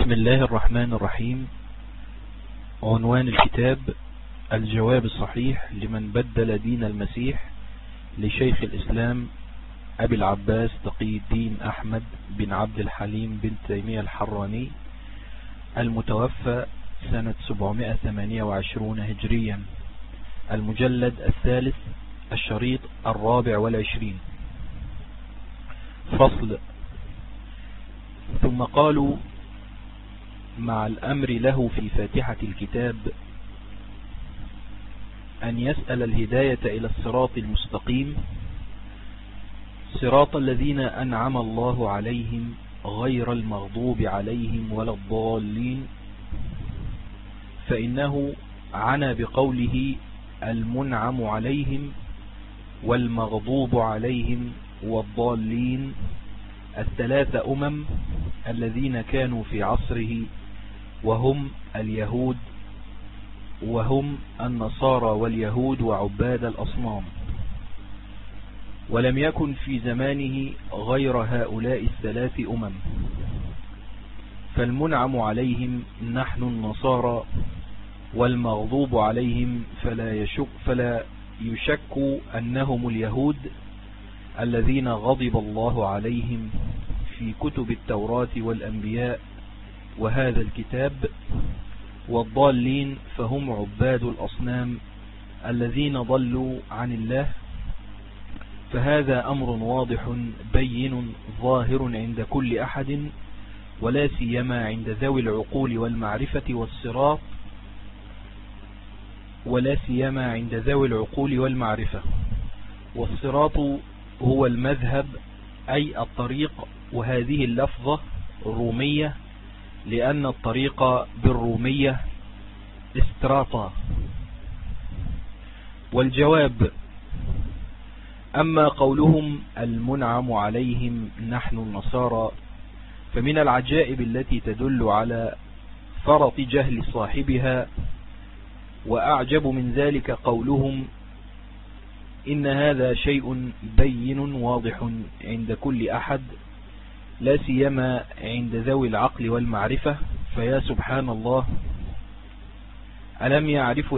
بسم الله الرحمن الرحيم. عنوان الكتاب: الجواب الصحيح لمن بدل دين المسيح، لشيخ الإسلام أبي العباس تقي الدين أحمد بن عبد الحليم بن تيمية الحراني، المتوفى سنة 728 هجريا، المجلد الثالث، الشريط 24. فصل. ثم قالوا مع الأمر له في فاتحة الكتاب أن يسأل الهداية إلى الصراط المستقيم، صراط الذين أنعم الله عليهم غير المغضوب عليهم ولا الضالين، فإنه عنى بقوله المنعم عليهم والمغضوب عليهم والضالين الثلاث الذين كانوا في عصره، وهم اليهود، وهم النصارى واليهود وعباد الأصنام، ولم يكن في زمانه غير هؤلاء الثلاث فالمنعم عليهم نحن النصارى، والمغضوب عليهم فلا يشك أنهم اليهود الذين غضب الله عليهم في كتب التوراة والأنبياء وهذا الكتاب، والضالين فهم عباد الأصنام الذين ضلوا عن الله. فهذا أمر واضح بين ظاهر عند كل أحد، ولا سيما عند ذوي العقول والمعرفة والصراط، والصراط هو المذهب أي الطريق، وهذه اللفظة رومية لأن الطريق بالرومية استراطا. والجواب: أما قولهم المنعم عليهم نحن النصارى، فمن العجائب التي تدل على فرط جهل صاحبها، وأعجب من ذلك قولهم إن هذا شيء بين واضح عند كل أحد، لا سيما عند ذوي العقل والمعرفة. فيا سبحان الله، ألم يعرف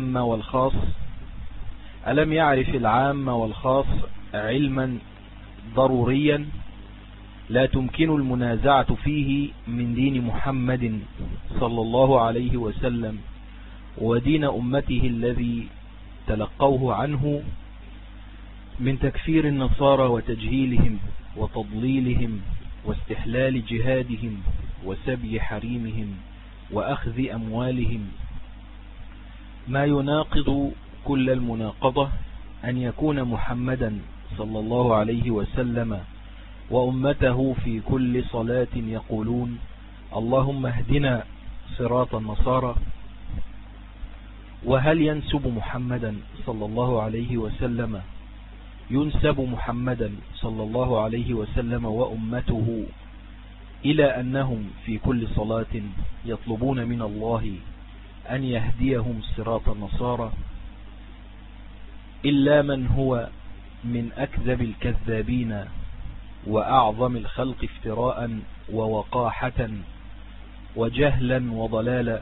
العام والخاص علما ضروريا لا تمكن المنازعة فيه من دين محمد صلى الله عليه وسلم ودين أمته الذي تلقوه عنه، من تكفير النصارى وتجهيلهم وتضليلهم واستحلال جهادهم وسبي حريمهم وأخذ أموالهم، ما يناقض كل المناقضة أن يكون محمدا صلى الله عليه وسلم وأمته في كل صلاة يقولون اللهم اهدنا صراط النصارى. وهل ينسب محمدا صلى الله عليه وسلم وأمته إلى أنهم في كل صلاة يطلبون من الله أن يهديهم صراط النصارى، إلا من هو من أكذب الكذابين وأعظم الخلق افتراء ووقاحة وجهلا وضلالا.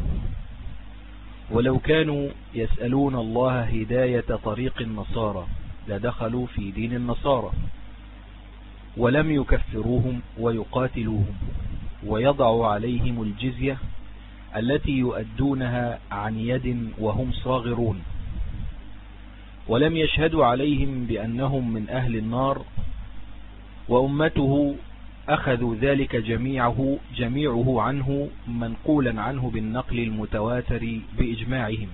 ولو كانوا يسألون الله هداية طريق النصارى لدخلوا في دين النصارى، ولم يكفروهم ويقاتلوهم ويضعوا عليهم الجزية التي يؤدونها عن يد وهم صاغرون، ولم يشهدوا عليهم بأنهم من أهل النار. وأمته أخذوا ذلك جميعه عنه منقولا عنه بالنقل المتواتر بإجماعهم،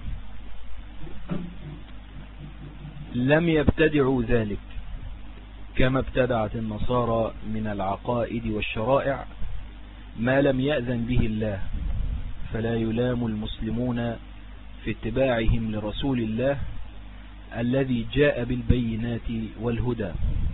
لم يبتدعوا ذلك كما ابتدعت النصارى من العقائد والشرائع ما لم يأذن به الله، فلا يلام المسلمون في اتباعهم لرسول الله الذي جاء بالبينات والهدى.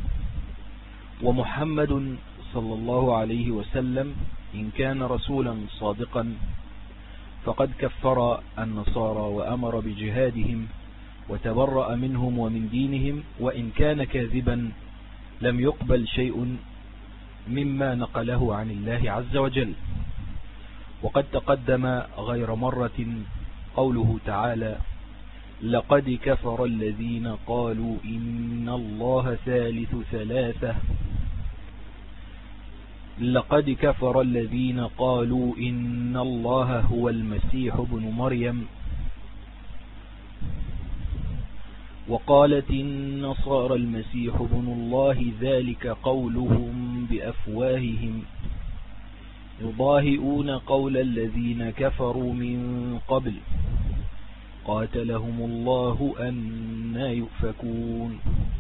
ومحمد صلى الله عليه وسلم إن كان رسولا صادقا فقد كفر النصارى وأمر بجهادهم وتبرأ منهم ومن دينهم، وإن كان كاذبا لم يقبل شيء مما نقله عن الله عز وجل. وقد تقدم غير مرة قوله تعالى: لقد كفر الذين قالوا إن الله ثالث ثلاثة. لقد كفر الذين قالوا إن الله هو المسيح ابن مريم، وقالت النصارى المسيح ابن الله، ذلك قولهم بأفواههم يضاهئون قول الذين كفروا من قبل قاتلهم الله أنى يؤفكون.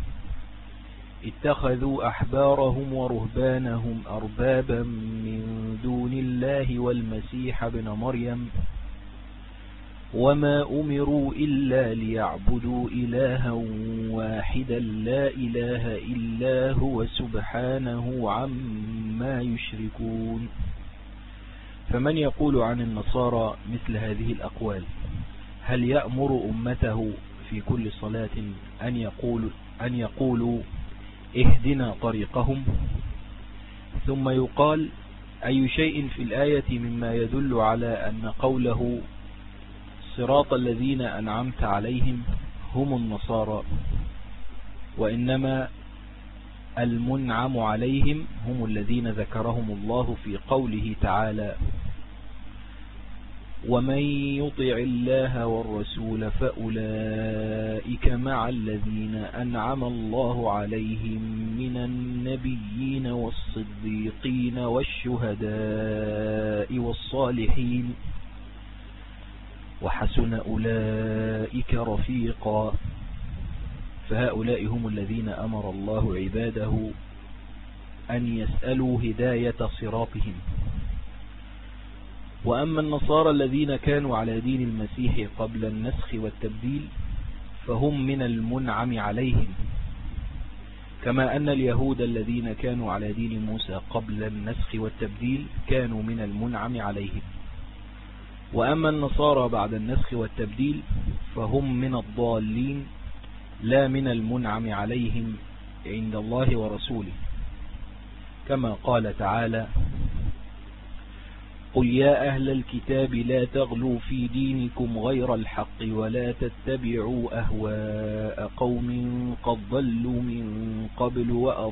اتخذوا أحبارهم ورهبانهم أربابا من دون الله والمسيح ابن مريم، وما أمروا إلا ليعبدوا إلها واحدا لا إله إلا هو سبحانه عما يشركون. فمن يقول عن النصارى مثل هذه الأقوال، هل يأمر أمته في كل صلاة أن يقولوا اهدنا طريقهم؟ ثم يقال: أي شيء في الآية مما يدل على أن قوله صراط الذين أنعمت عليهم هم النصارى، وإنما المنعم عليهم هم الذين ذكرهم الله في قوله تعالى: ومن يطع الله والرسول فأولئك مع الذين أنعم الله عليهم من النبيين والصديقين والشهداء والصالحين وحسن أولئك رفيقا. فهؤلاء هم الذين أمر الله عباده أن يسألوا هداية صراطهم. وأما النصارى الذين كانوا على دين المسيح قبل النسخ والتبديل فهم من المنعم عليهم، كما أن اليهود الذين كانوا على دين موسى قبل النسخ والتبديل كانوا من المنعم عليهم. وأما النصارى بعد النسخ والتبديل فهم من الضالين لا من المنعم عليهم عند الله ورسوله، كما قال تعالى: قل يا أهل الكتاب لا تغلوا في دينكم غير الحق ولا تتبعوا أهواء قوم قد ضلوا من قبل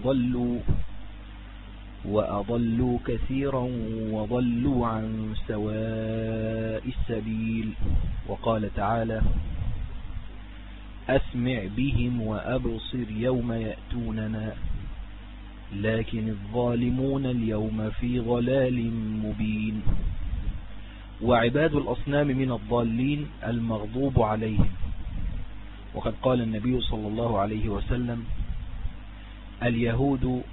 وأضلوا كثيرا وضلوا عن سواء السبيل. وقال تعالى: أسمع بهم وأبصر يوم يأتوننا لكن الظالمون اليوم في ضلال مبين. وعباد الأصنام من الضالين المغضوب عليهم. وقد قال النبي صلى الله عليه وسلم: اليهود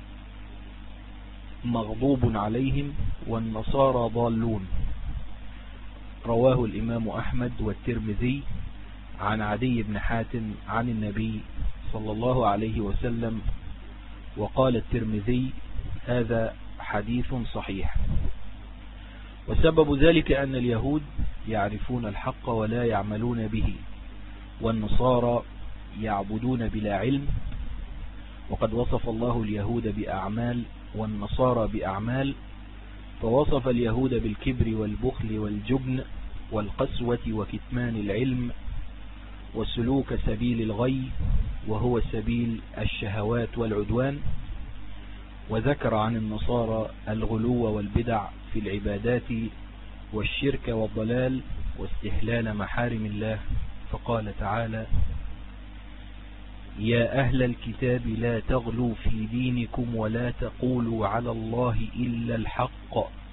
مغضوب عليهم والنصارى ضالون. رواه الإمام أحمد والترمذي عن عدي بن حاتم عن النبي صلى الله عليه وسلم. وقال الترمذي: هذا حديث صحيح. وسبب ذلك أن اليهود يعرفون الحق ولا يعملون به، والنصارى يعبدون بلا علم. وقد وصف الله اليهود بأعمال والنصارى بأعمال، فوصف اليهود بالكبر والبخل والجبن والقسوة وكتمان العلم وسلوك سبيل الغي وهو سبيل الشهوات والعدوان. وذكر عن النصارى الغلو والبدع في العبادات والشرك والضلال واستحلال محارم الله، فقال تعالى: يا أهل الكتاب لا تغلوا في دينكم ولا تقولوا على الله إلا الحق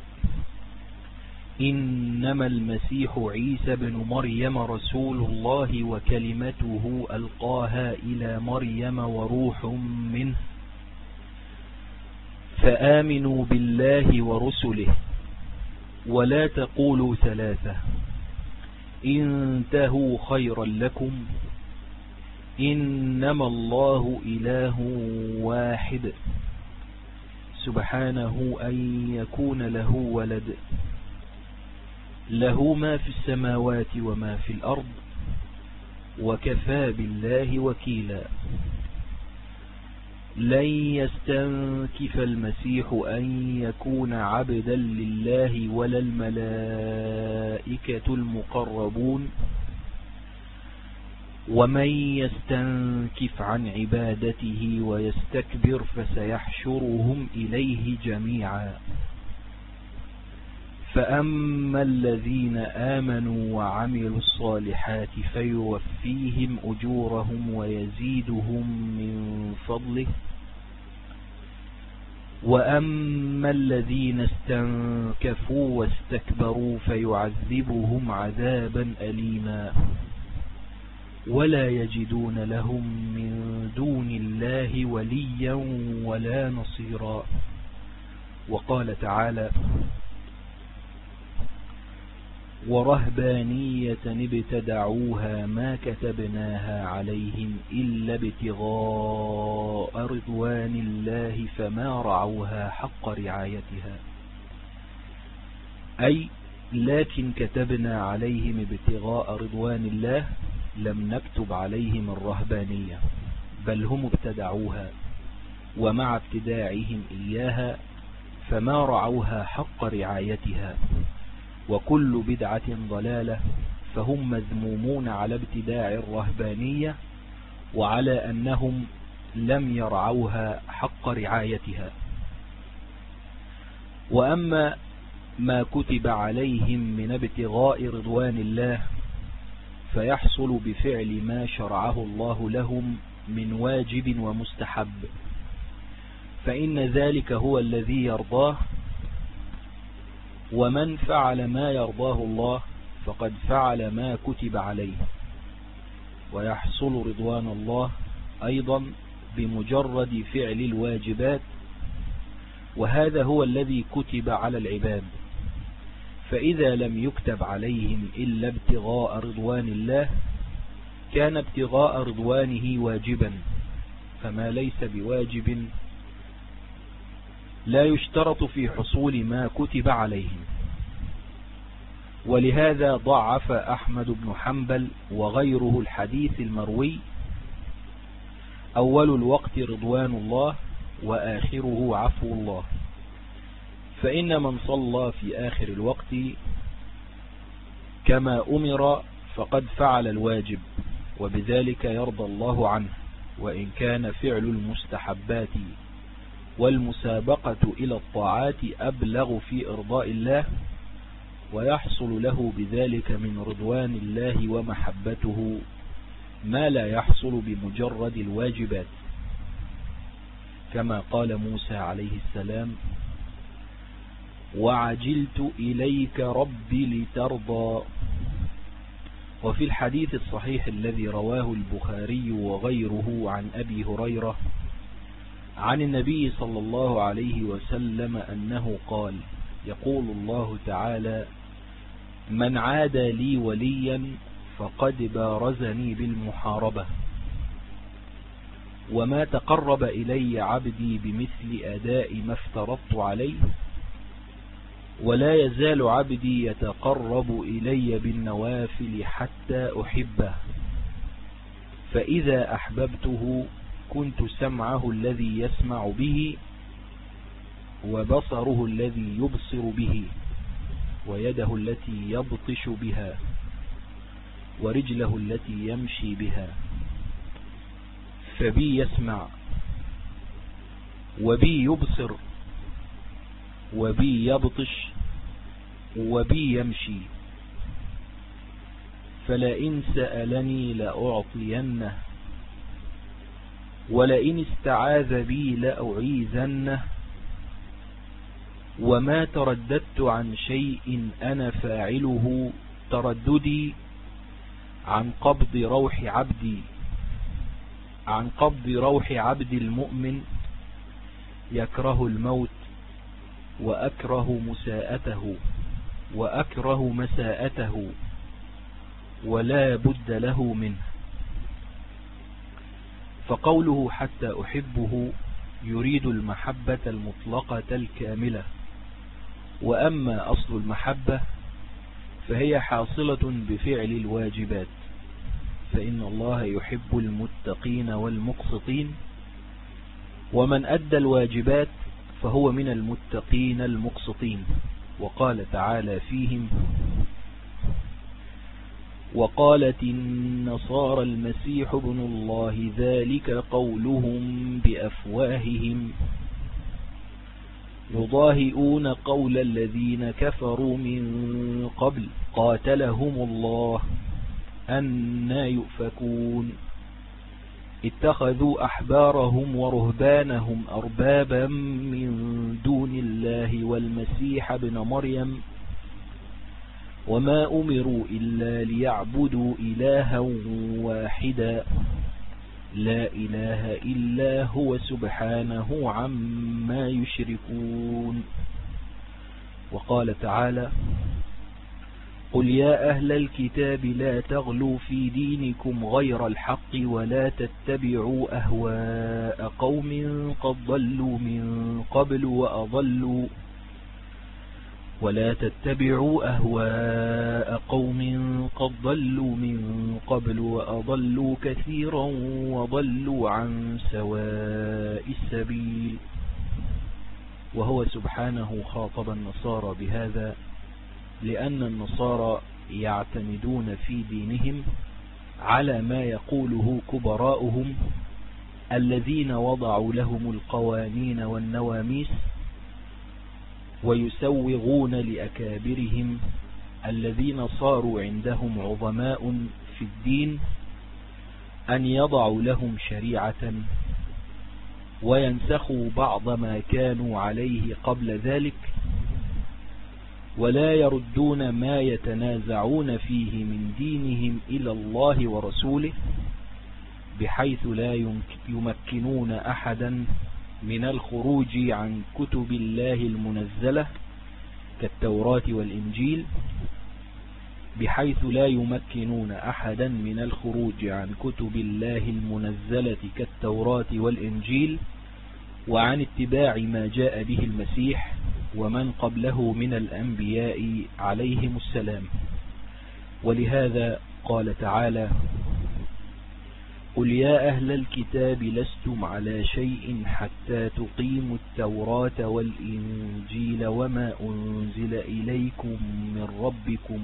إنما المسيح عيسى بن مريم رسول الله وكلمته ألقاها إلى مريم وروح منه فآمنوا بالله ورسله ولا تقولوا ثلاثة انتهوا خيرا لكم إنما الله إله واحد سبحانه أن يكون له ولد له ما في السماوات وما في الأرض وكفى بالله وكيلا. لن يستنكف المسيح أن يكون عبدا لله ولا الملائكة المقربون ومن يستنكف عن عبادته ويستكبر فسيحشرهم إليه جميعا. فأما الذين آمنوا وعملوا الصالحات فيوفيهم أجورهم ويزيدهم من فضله وأما الذين استنكفوا واستكبروا فيعذبهم عذابا أليما ولا يجدون لهم من دون الله وليا ولا نصيرا. وقال تعالى ورهبانية ابتدعوها ما كتبناها عليهم إلا ابتغاء رضوان الله فما رعوها حق رعايتها، أي لكن كتبنا عليهم ابتغاء رضوان الله لم نكتب عليهم الرهبانية بل هم ابتدعوها، ومع ابتداعهم إياها فما رعوها حق رعايتها، وكل بدعة ضلالة، فهم مذمومون على ابتداع الرهبانية وعلى أنهم لم يرعوها حق رعايتها. وأما ما كتب عليهم من ابتغاء رضوان الله فيحصل بفعل ما شرعه الله لهم من واجب ومستحب، فإن ذلك هو الذي يرضاه، ومن فعل ما يرضاه الله فقد فعل ما كتب عليه. ويحصل رضوان الله أيضا بمجرد فعل الواجبات، وهذا هو الذي كتب على العباد، فإذا لم يكتب عليهم إلا ابتغاء رضوان الله كان ابتغاء رضوانه واجبا، فما ليس بواجب لا يشترط في حصول ما كتب عليهم. ولهذا ضعف أحمد بن حنبل وغيره الحديث المروي أول الوقت رضوان الله وآخره عفو الله، فإن من صلى في آخر الوقت كما أمر فقد فعل الواجب، وبذلك يرضى الله عنه، وإن كان فعل المستحبات والمسابقة إلى الطاعات أبلغ في إرضاء الله، ويحصل له بذلك من رضوان الله ومحبته ما لا يحصل بمجرد الواجبات، كما قال موسى عليه السلام وعجلت إليك ربي لترضى. وفي الحديث الصحيح الذي رواه البخاري وغيره عن أبي هريرة عن النبي صلى الله عليه وسلم أنه قال يقول الله تعالى من عادى لي وليا فقد بارزني بالمحاربة، وما تقرب إلي عبدي بمثل أداء ما افترضت عليه، ولا يزال عبدي يتقرب إلي بالنوافل حتى أحبه، فإذا أحببته كنت سمعه الذي يسمع به، وبصره الذي يبصر به، ويده التي يبطش بها، ورجله التي يمشي بها. فبي يسمع وبي يبصر وبي يبطش وبي يمشي، فلئن سألني لأعطينه، ولئن استعاذ بي لأعيذنه، وما ترددت عن شيء أنا فاعله ترددي عن قبض روح عبد المؤمن يكره الموت وأكره مساءته ولا بد له منه. فقوله حتى أحبه يريد المحبة المطلقة الكاملة، وأما أصل المحبة فهي حاصلة بفعل الواجبات، فإن الله يحب المتقين والمقسطين، ومن أدى الواجبات فهو من المتقين المقسطين. وقال تعالى فيهم: وقالت النصارى المسيح ابن الله ذلك قولهم بأفواههم يضاهئون قول الذين كفروا من قبل قاتلهم الله أنى يؤفكون اتخذوا أحبارهم ورهبانهم أربابا من دون الله والمسيح ابن مريم وما أمروا إلا ليعبدوا إلها واحدا لا إله إلا هو سبحانه عما يشركون. وقال تعالى: قل يا أهل الكتاب لا تغلوا في دينكم غير الحق ولا تتبعوا أهواء قوم قد ضلوا من قبل وأضلوا كثيرا وضلوا عن سواء السبيل. وهو سبحانه خاطب النصارى بهذا لأن النصارى يعتمدون في دينهم على ما يقوله كبراؤهم الذين وضعوا لهم القوانين والنواميس، ويسوغون لأكابرهم الذين صاروا عندهم عظماء في الدين أن يضعوا لهم شريعة وينسخوا بعض ما كانوا عليه قبل ذلك، ولا يردون ما يتنازعون فيه من دينهم إلى الله ورسوله، بحيث لا يمكنون أحدا من الخروج عن كتب الله المنزلة كالتوراة والإنجيل وعن اتباع ما جاء به المسيح ومن قبله من الأنبياء عليهم السلام. ولهذا قال تعالى: قل يا أهل الكتاب لستم على شيء حتى تقيموا التوراة والإنجيل وما أنزل إليكم من ربكم،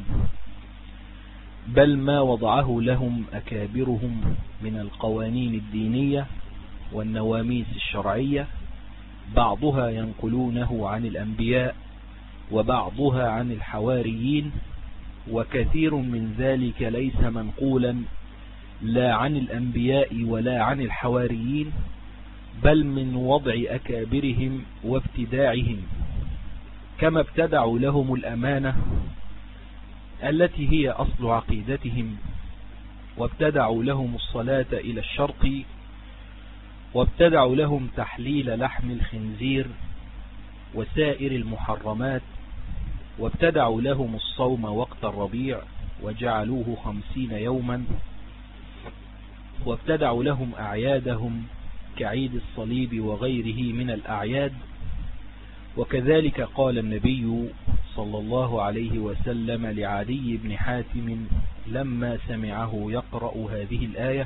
بل ما وضعه لهم أكابرهم من القوانين الدينية والنواميس الشرعية، بعضها ينقلونه عن الأنبياء وبعضها عن الحواريين، وكثير من ذلك ليس منقولا لا عن الأنبياء ولا عن الحواريين، بل من وضع أكابرهم وابتداعهم، كما ابتدعوا لهم الأمانة التي هي أصل عقيدتهم، وابتدعوا لهم الصلاة إلى الشرق، وابتدعوا لهم تحليل لحم الخنزير وسائر المحرمات، وابتدعوا لهم الصوم وقت الربيع وجعلوه 50 يوما، وابتدعوا لهم أعيادهم كعيد الصليب وغيره من الأعياد. وكذلك قال النبي صلى الله عليه وسلم لعدي بن حاتم لما سمعه يقرأ هذه الآية: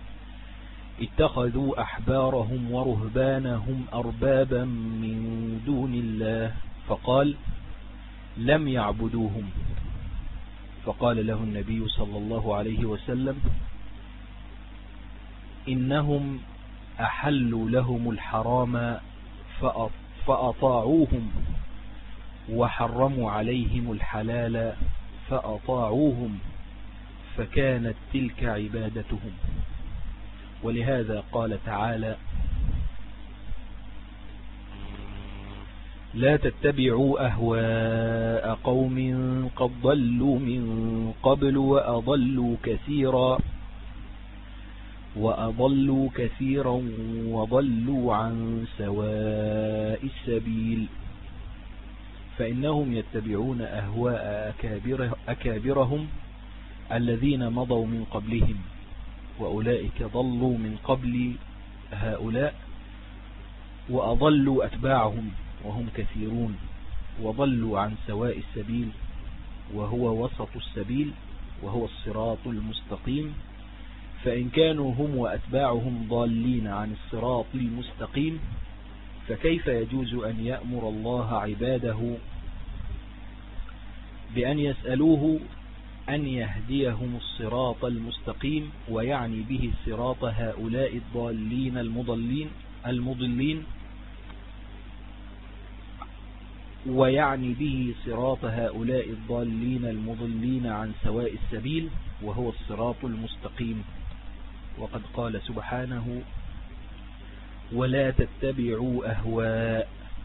اتخذوا أحبارهم ورهبانهم أربابا من دون الله، فقال: لم يعبدوهم. فقال له النبي صلى الله عليه وسلم: إنهم أحلوا لهم الحرام فأطاعوهم، وحرموا عليهم الحلال فأطاعوهم، فكانت تلك عبادتهم. ولهذا قال تعالى: لا تتبعوا أهواء قوم قد ضلوا من قبل وأضلوا كثيرا وضلوا عن سواء السبيل. فإنهم يتبعون أهواء أكابرهم الذين مضوا من قبلهم، وأولئك ضلوا من قبل هؤلاء وأضلوا أتباعهم وهم كثيرون، وضلوا عن سواء السبيل، وهو وسط السبيل وهو الصراط المستقيم. فإن كانوا هم وأتباعهم ضالين عن الصراط المستقيم فكيف يجوز أن يأمر الله عباده بأن يسألوه أن يهديهم الصراط المستقيم، ويعني به صراط هؤلاء الضالين المضلين ويعني به صراط هؤلاء الضالين المضلين عن سواء السبيل وهو الصراط المستقيم. وقد قال سبحانه: ولا تتبعوا أهواء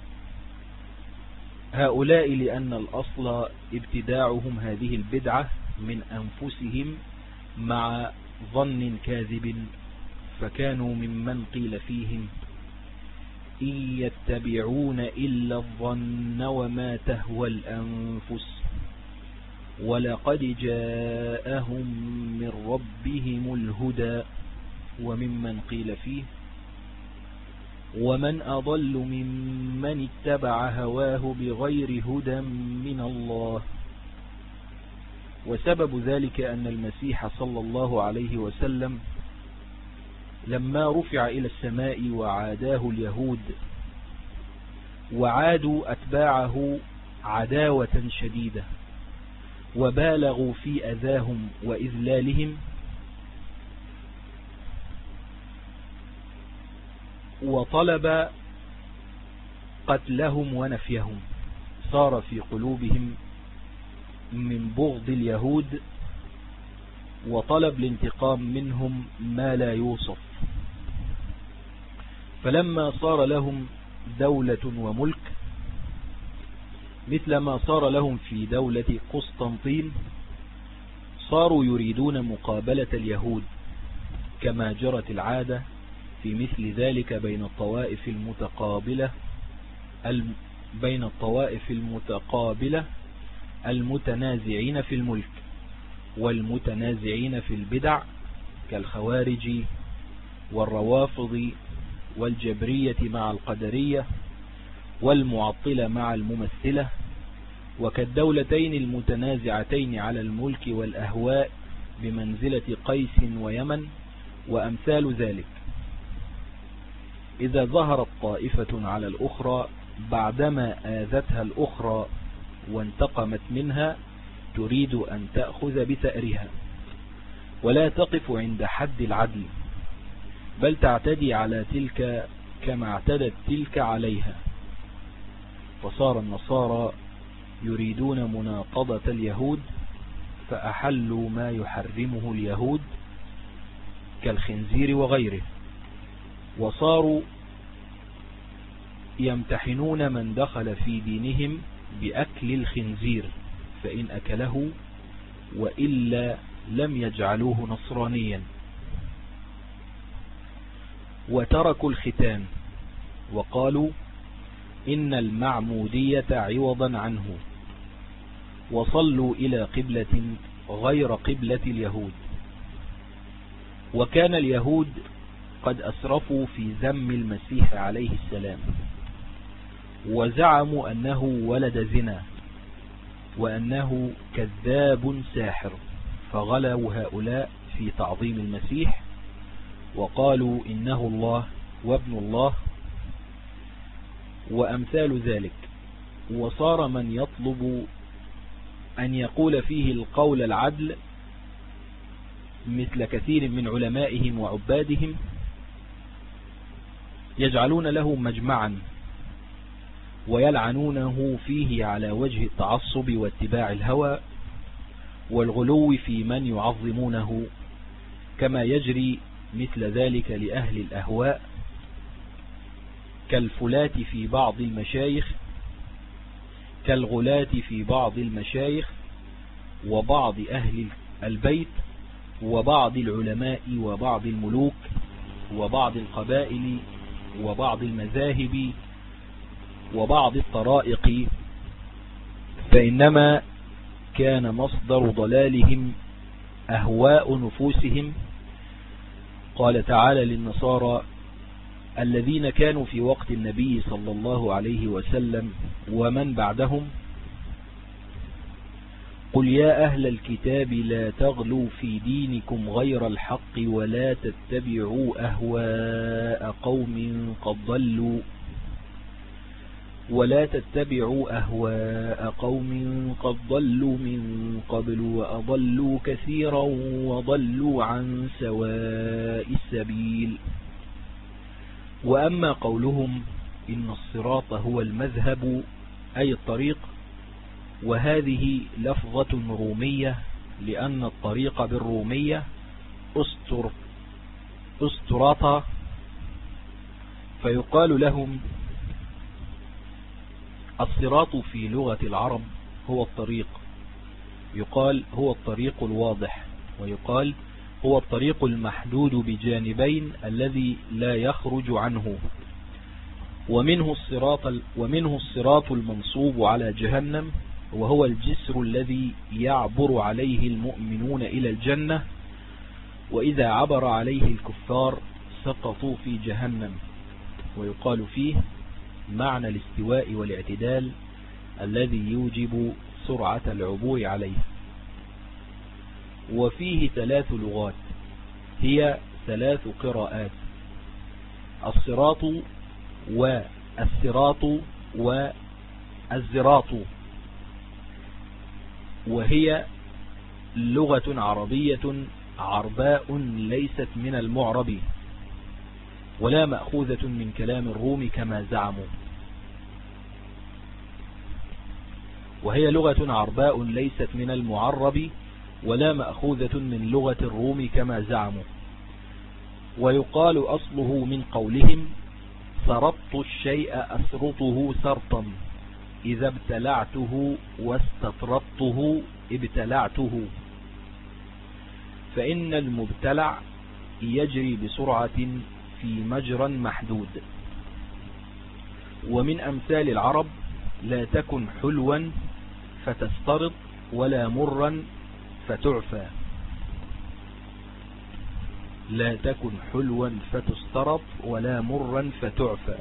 هؤلاء، لأن الأصل ابتداعهم هذه البدعة من أنفسهم مع ظن كاذب، فكانوا ممن قيل فيهم: إن يتبعون إلا الظن وما تهوى الأنفس ولقد جاءهم من ربهم الهدى. وممن قيل فيه: ومن أضل ممن اتبع هواه بغير هدى من الله. وسبب ذلك أن المسيح صلى الله عليه وسلم لما رفع إلى السماء وعاداه اليهود وعادوا أتباعه عداوة شديدة وبالغوا في أذاهم وإذلالهم، وطلب قتلهم ونفيهم، صار في قلوبهم من بغض اليهود وطلب الانتقام منهم ما لا يوصف. فلما صار لهم دولة وملك مثل ما صار لهم في دولة قسطنطين، صاروا يريدون مقابلة اليهود كما جرت العادة في مثل ذلك بين الطوائف المتقابلة المتنازعين في الملك والمتنازعين في البدع كالخوارج والروافض والجبرية مع القدرية والمعطلة مع الممثلة، وكالدولتين المتنازعتين على الملك والأهواء بمنزلة قيس ويمن وأمثال ذلك. إذا ظهرت طائفة على الأخرى بعدما آذتها الأخرى وانتقمت منها تريد أن تأخذ بثأرها ولا تقف عند حد العدل، بل تعتدي على تلك كما اعتدت تلك عليها. فصار النصارى يريدون مناقضة اليهود فأحلوا ما يحرمه اليهود كالخنزير وغيره، وصاروا يمتحنون من دخل في دينهم بأكل الخنزير فإن أكله وإلا لم يجعلوه نصرانيا. وتركوا الختان وقالوا إن المعمودية عوضا عنه، وصلوا إلى قبلة غير قبلة اليهود. وكان اليهود قد أسرفوا في ذم المسيح عليه السلام وزعموا أنه ولد زنا وأنه كذاب ساحر، فغلوا هؤلاء في تعظيم المسيح وقالوا إنه الله وابن الله وأمثال ذلك. وصار من يطلب أن يقول فيه القول العدل مثل كثير من علمائهم وعبادهم يجعلون له مجمعا ويلعنونه فيه على وجه التعصب واتباع الهوى والغلو في من يعظمونه، كما يجري مثل ذلك لأهل الأهواء كالفلاة في بعض المشايخ كالغلاة في بعض المشايخ وبعض أهل البيت وبعض العلماء وبعض الملوك وبعض القبائل وبعض المذاهب وبعض الطرائق، فإنما كان مصدر ضلالهم أهواء نفوسهم. قال تعالى للنصارى الذين كانوا في وقت النبي صلى الله عليه وسلم ومن بعدهم: قل يا أهل الكتاب لا تغلوا في دينكم غير الحق ولا تتبعوا أهواء قوم قد ضلوا من قبل وأضلوا كثيرا وضلوا عن سواء السبيل. وأما قولهم إن الصراط هو المذهب أي الطريق، وهذه لفظة رومية لأن الطريق بالرومية أستراطة، فيقال لهم الصراط في لغة العرب هو الطريق، يقال هو الطريق الواضح، ويقال هو الطريق المحدود بجانبين الذي لا يخرج عنه. ومنه الصراط المنصوب على جهنم، وهو الجسر الذي يعبر عليه المؤمنون إلى الجنة، وإذا عبر عليه الكفار سقطوا في جهنم. ويقال فيه معنى الاستواء والاعتدال الذي يوجب سرعة العبور عليه. وفيه 3 لغات، هي 3 قراءات: الصراط والسراط والزراط، وهي لغة عربية عرباء ليست من المعرب ولا مأخوذة من كلام الروم كما زعموا، وهي لغة عرباء ليست من المعرب ولا مأخوذة من لغة الروم كما زعموا. ويقال أصله من قولهم سرطت الشيء أسرطه سرطا، إذا ابتلعته واستطرطته ابتلعته، فإن المبتلع يجري بسرعة في مجرى محدود. ومن أمثال العرب لا تكن حلوا فتسترط ولا مرا فتعفى، لا تكن حلوا فتسترط ولا مرا فتعفى.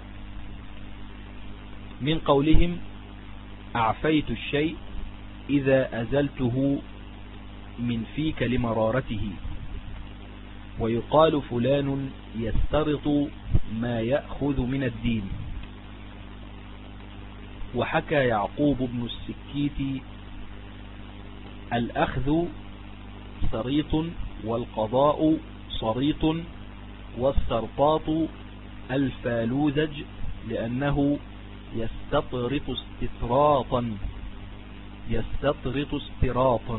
من قولهم أعفيت الشيء إذا أزلته من فيك لمرارته. ويقال فلان يسترط ما يأخذ من الدين. وحكى يعقوب بن السكيت الأخذ سريط والقضاء صريط والسرطاط الفالوذج، لأنه يستطرط استراطا.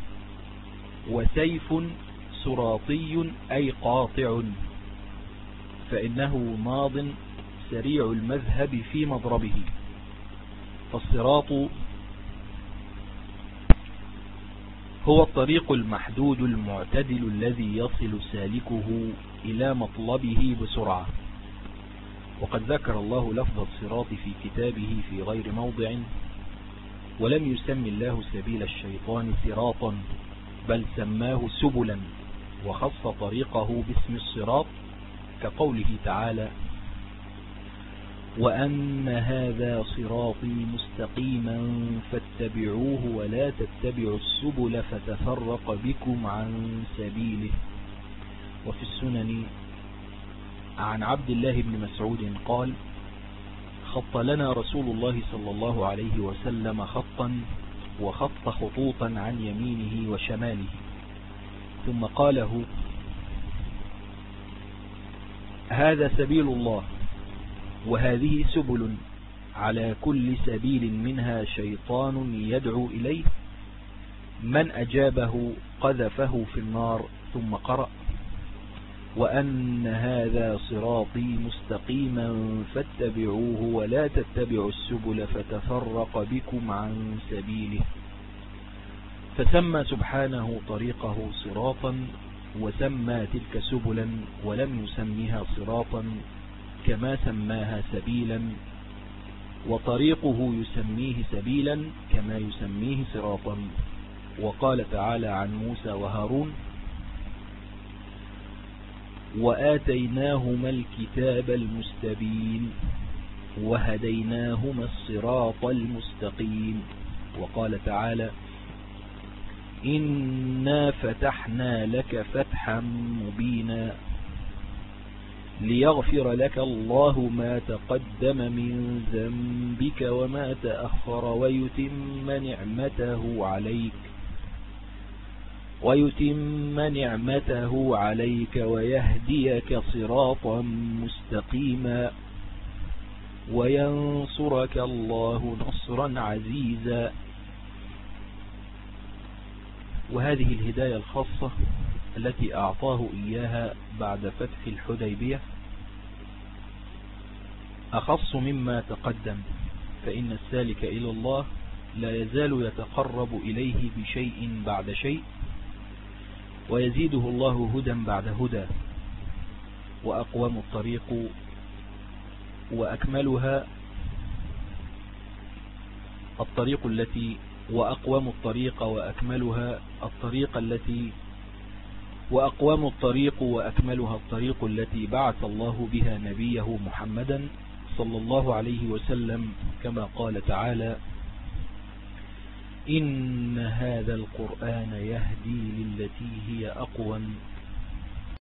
وسيف سراطي أي قاطع، فإنه ماض سريع المذهب في مضربه. فالصراط هو الطريق المحدود المعتدل الذي يصل سالكه إلى مطلبه بسرعة. وقد ذكر الله لفظ الصراط في كتابه في غير موضع، ولم يسم الله سبيل الشيطان صراطا، بل سماه سبلا، وخص طريقه باسم الصراط كقوله تعالى: وأن هذا صراطي مستقيما فاتبعوه ولا تتبعوا السبل فتفرق بكم عن سبيله. وفي السنن عن عبد الله بن مسعود قال: خط لنا رسول الله صلى الله عليه وسلم خطا وخط خطوطا عن يمينه وشماله، ثم قاله: هذا سبيل الله، وهذه سبل، على كل سبيل منها شيطان يدعو إليه، من أجابه قذفه في النار. ثم قرأ: وأن هذا صراطي مستقيما فاتبعوه ولا تتبعوا السبل فتفرق بكم عن سبيله. فسمى سبحانه طريقه صراطا، وسمى تلك سبلا، ولم يسميها صراطا كما سماها سبيلا، وطريقه يسميه سبيلا كما يسميه صراطا. وقال تعالى عن موسى وهارون: وآتيناهما الكتاب المستبين وهديناهما الصراط المستقيم. وقال تعالى: إنا فتحنا لك فتحا مبينا ليغفر لك الله ما تقدم من ذنبك وما تأخر ويتم نعمته عليك ويهديك صراطا مستقيما وينصرك الله نصرا عزيزا. وهذه الهداية الخاصة التي أعطاه إياها بعد فتح الحديبية أخص مما تقدم، فإن السالك إلى الله لا يزال يتقرب إليه بشيء بعد شيء، ويزيده الله هدى بعد هدى، وأقوم الطريق وأكملها الطريق التي وأقوم الطريق وأكملها الطريق التي بعث الله بها نبيه محمدا صلى الله عليه وسلم، كما قال تعالى: إن هذا القرآن يهدي للتي هي أقوم